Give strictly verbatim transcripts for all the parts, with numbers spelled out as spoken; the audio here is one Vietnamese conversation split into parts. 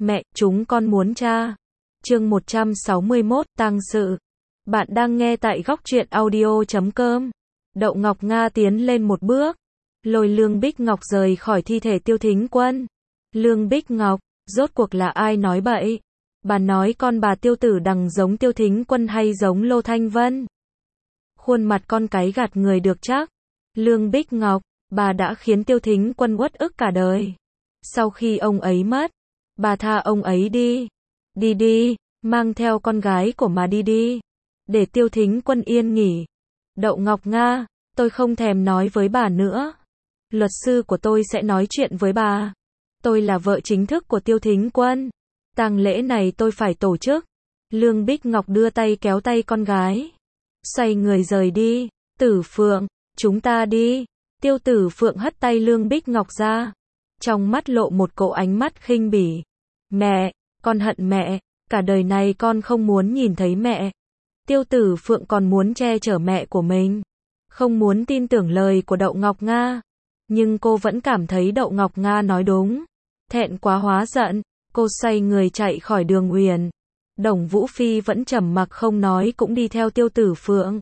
Mẹ, chúng con muốn cha. Chương một trăm sáu mươi mốt, tang sự. Bạn đang nghe tại góc truyện audio chấm com. Đậu Ngọc Nga tiến lên một bước, lôi Lương Bích Ngọc rời khỏi thi thể Tiêu Thính Quân. Lương Bích Ngọc, rốt cuộc là ai nói bậy? Bà nói con bà Tiêu Tử Đằng giống Tiêu Thính Quân hay giống Lô Thanh Vân? Khuôn mặt con cái gạt người được chắc. Lương Bích Ngọc, bà đã khiến Tiêu Thính Quân uất ức cả đời. Sau khi ông ấy mất, bà tha ông ấy đi. Đi đi, mang theo con gái của mà đi đi. Để Tiêu Thính Quân yên nghỉ. Đậu Ngọc Nga, tôi không thèm nói với bà nữa. Luật sư của tôi sẽ nói chuyện với bà. Tôi là vợ chính thức của Tiêu Thính Quân. Tang lễ này tôi phải tổ chức. Lương Bích Ngọc đưa tay kéo tay con gái, xoay người rời đi. Tử Phượng, chúng ta đi. Tiêu Tử Phượng hất tay Lương Bích Ngọc ra, trong mắt lộ một cỗ ánh mắt khinh bỉ. Mẹ, con hận mẹ, cả đời này con không muốn nhìn thấy mẹ. Tiêu Tử Phượng còn muốn che chở mẹ của mình, không muốn tin tưởng lời của Đậu Ngọc Nga. Nhưng cô vẫn cảm thấy Đậu Ngọc Nga nói đúng. Thẹn quá hóa giận, cô xoay người chạy khỏi Đường Uyển. Đồng Vũ Phi vẫn trầm mặc không nói cũng đi theo Tiêu Tử Phượng.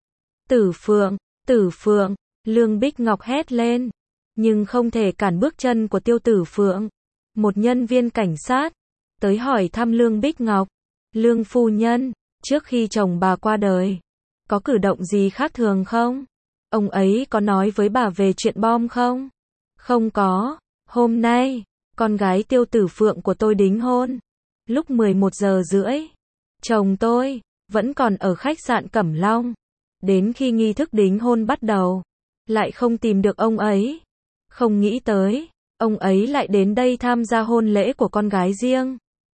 Tử Phượng, Tử Phượng, Lương Bích Ngọc hét lên, nhưng không thể cản bước chân của Tiêu Tử Phượng. Một nhân viên cảnh sát tới hỏi thăm Lương Bích Ngọc. Lương phu nhân, trước khi chồng bà qua đời, có cử động gì khác thường không? Ông ấy có nói với bà về chuyện bom không? Không có. Hôm nay, con gái Tiêu Tử Phượng của tôi đính hôn. Lúc mười một giờ rưỡi, chồng tôi vẫn còn ở khách sạn Cẩm Long. Đến khi nghi thức đính hôn bắt đầu, lại không tìm được ông ấy. Không nghĩ tới, ông ấy lại đến đây tham gia hôn lễ của con gái riêng.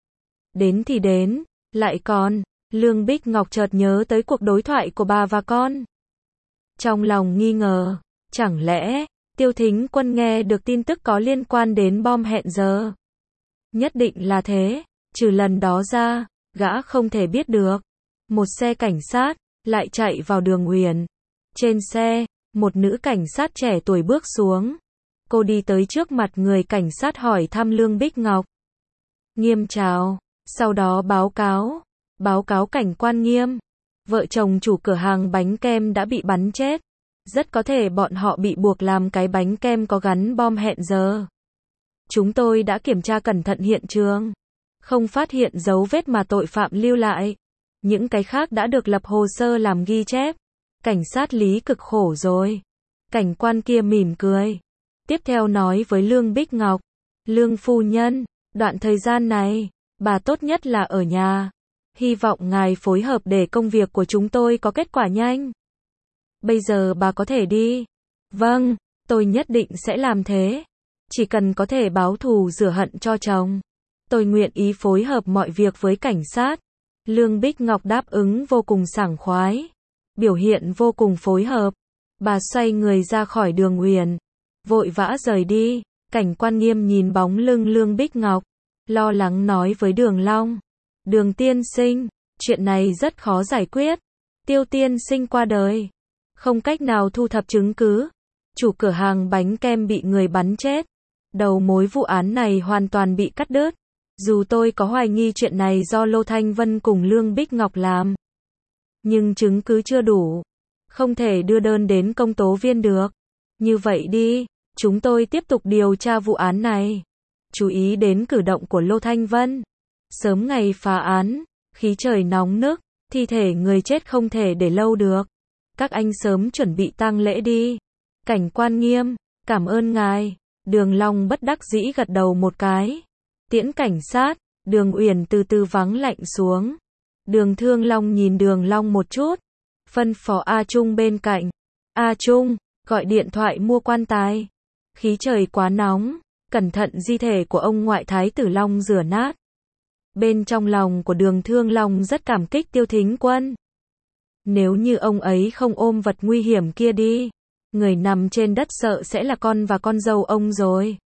Đến thì đến, lại còn, Lương Bích Ngọc chợt nhớ tới cuộc đối thoại của bà và con. Trong lòng nghi ngờ, chẳng lẽ Tiêu Thính Quân nghe được tin tức có liên quan đến bom hẹn giờ? Nhất định là thế, trừ lần đó ra, gã không thể biết được. Một xe cảnh sát lại chạy vào Đường Uyển. Trên xe, một nữ cảnh sát trẻ tuổi bước xuống. Cô đi tới trước mặt người cảnh sát hỏi thăm Lương Bích Ngọc. Nghiêm chào, sau đó báo cáo, báo cáo cảnh quan Nghiêm. Vợ chồng chủ cửa hàng bánh kem đã bị bắn chết. Rất có thể bọn họ bị buộc làm cái bánh kem có gắn bom hẹn giờ. Chúng tôi đã kiểm tra cẩn thận hiện trường, không phát hiện dấu vết mà tội phạm lưu lại. Những cái khác đã được lập hồ sơ làm ghi chép. Cảnh sát Lý cực khổ rồi. Cảnh quan kia mỉm cười, tiếp theo nói với Lương Bích Ngọc. Lương phu nhân, đoạn thời gian này, bà tốt nhất là ở nhà. Hy vọng ngài phối hợp để công việc của chúng tôi có kết quả nhanh. Bây giờ bà có thể đi. Vâng, tôi nhất định sẽ làm thế. Chỉ cần có thể báo thù rửa hận cho chồng, tôi nguyện ý phối hợp mọi việc với cảnh sát. Lương Bích Ngọc đáp ứng vô cùng sảng khoái, biểu hiện vô cùng phối hợp. Bà xoay người ra khỏi Đường Uyển, vội vã rời đi. Cảnh quan Nghiêm nhìn bóng lưng Lương Bích Ngọc, lo lắng nói với Đường Long. Đường tiên sinh, chuyện này rất khó giải quyết. Tiêu tiên sinh qua đời, không cách nào thu thập chứng cứ. Chủ cửa hàng bánh kem bị người bắn chết. Đầu mối vụ án này hoàn toàn bị cắt đứt. Dù tôi có hoài nghi chuyện này do Lô Thanh Vân cùng Lương Bích Ngọc làm, nhưng chứng cứ chưa đủ, không thể đưa đơn đến công tố viên được. Như vậy đi, chúng tôi tiếp tục điều tra vụ án này. Chú ý đến cử động của Lô Thanh Vân. Sớm ngày phá án, khí trời nóng nức, thi thể người chết không thể để lâu được. Các anh sớm chuẩn bị tang lễ đi. Cảnh quan Nghiêm, cảm ơn ngài. Đường Long bất đắc dĩ gật đầu một cái. Tiễn cảnh sát, Đường Uyển từ từ vắng lạnh xuống. Đường Thương Long nhìn Đường Long một chút, phân phó A Trung bên cạnh. A Trung, gọi điện thoại mua quan tài. Khí trời quá nóng, cẩn thận di thể của ông ngoại Thái tử Long rửa nát. Bên trong lòng của Đường Thương Long rất cảm kích Tiêu Thính Quân. Nếu như ông ấy không ôm vật nguy hiểm kia đi, người nằm trên đất sợ sẽ là con và con dâu ông rồi.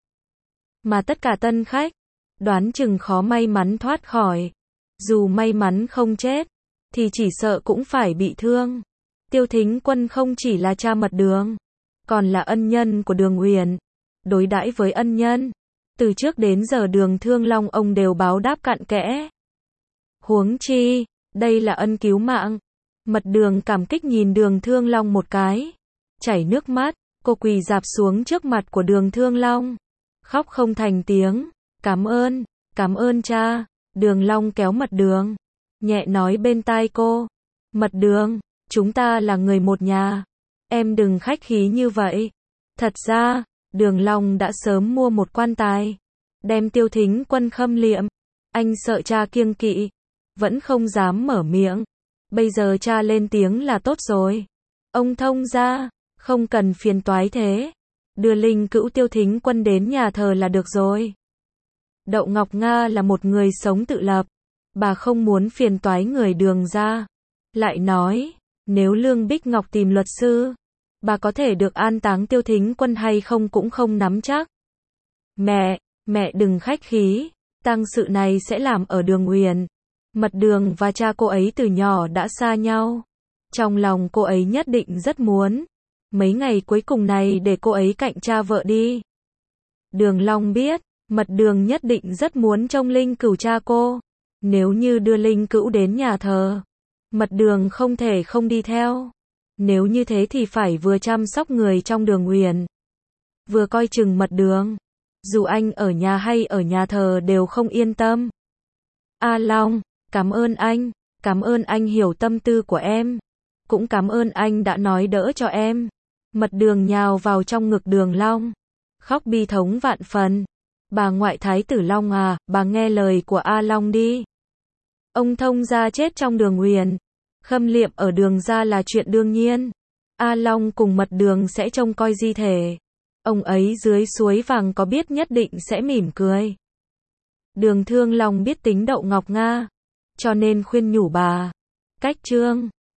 Mà tất cả tân khách, đoán chừng khó may mắn thoát khỏi. Dù may mắn không chết, thì chỉ sợ cũng phải bị thương. Tiêu Thính Quân không chỉ là cha mật Đường, còn là ân nhân của Đường Uyển. Đối đãi với ân nhân, Từ trước đến giờ Đường Thương Long ông đều báo đáp cặn kẽ. Huống chi, đây là ân cứu mạng. Mật Đường cảm kích nhìn Đường Thương Long một cái. Chảy nước mắt, cô quỳ rạp xuống trước mặt của Đường Thương Long. Khóc không thành tiếng. Cảm ơn, cảm ơn cha. Đường Long kéo Mật Đường. Nhẹ nói bên tai cô. Mật Đường, chúng ta là người một nhà. Em đừng khách khí như vậy. Thật ra, Đường Long đã sớm mua một quan tài. Đem Tiêu Thính Quân khâm liệm. Anh sợ cha kiêng kỵ. Vẫn không dám mở miệng. Bây giờ cha lên tiếng là tốt rồi. Ông thông gia, không cần phiền toái thế. Đưa linh cữu Tiêu Thính Quân đến nhà thờ là được rồi. Đậu Ngọc Nga là một người sống tự lập. Bà không muốn phiền toái người Đường gia. Lại nói, nếu Lương Bích Ngọc tìm luật sư, bà có thể được an táng Tiêu Thính Quân hay không cũng không nắm chắc. Mẹ, mẹ đừng khách khí. Tang sự này sẽ làm ở Đường Uyển. Mật Đường và cha cô ấy từ nhỏ đã xa nhau. Trong lòng cô ấy nhất định rất muốn mấy ngày cuối cùng này để cô ấy cạnh cha vợ đi. Đường Long biết, Mật Đường nhất định rất muốn trông linh cữu cha cô. Nếu như đưa linh cữu đến nhà thờ, Mật Đường không thể không đi theo. Nếu như thế thì phải vừa chăm sóc người trong Đường Uyển, vừa coi chừng Mật Đường. Dù anh ở nhà hay ở nhà thờ đều không yên tâm. A Long, cảm ơn anh, cảm ơn anh hiểu tâm tư của em. Cũng cảm ơn anh đã nói đỡ cho em. Mật Đường nhào vào trong ngực Đường Long, khóc bi thống vạn phần. Bà ngoại thái tử Long à, bà nghe lời của A Long đi. Ông thông gia chết trong Đường Uyển, khâm liệm ở Đường gia là chuyện đương nhiên. A Long cùng Mật Đường sẽ trông coi di thể. Ông ấy dưới suối vàng có biết nhất định sẽ mỉm cười. Đường Thương Long biết tính Đậu Ngọc Nga, cho nên khuyên nhủ bà. Cách chương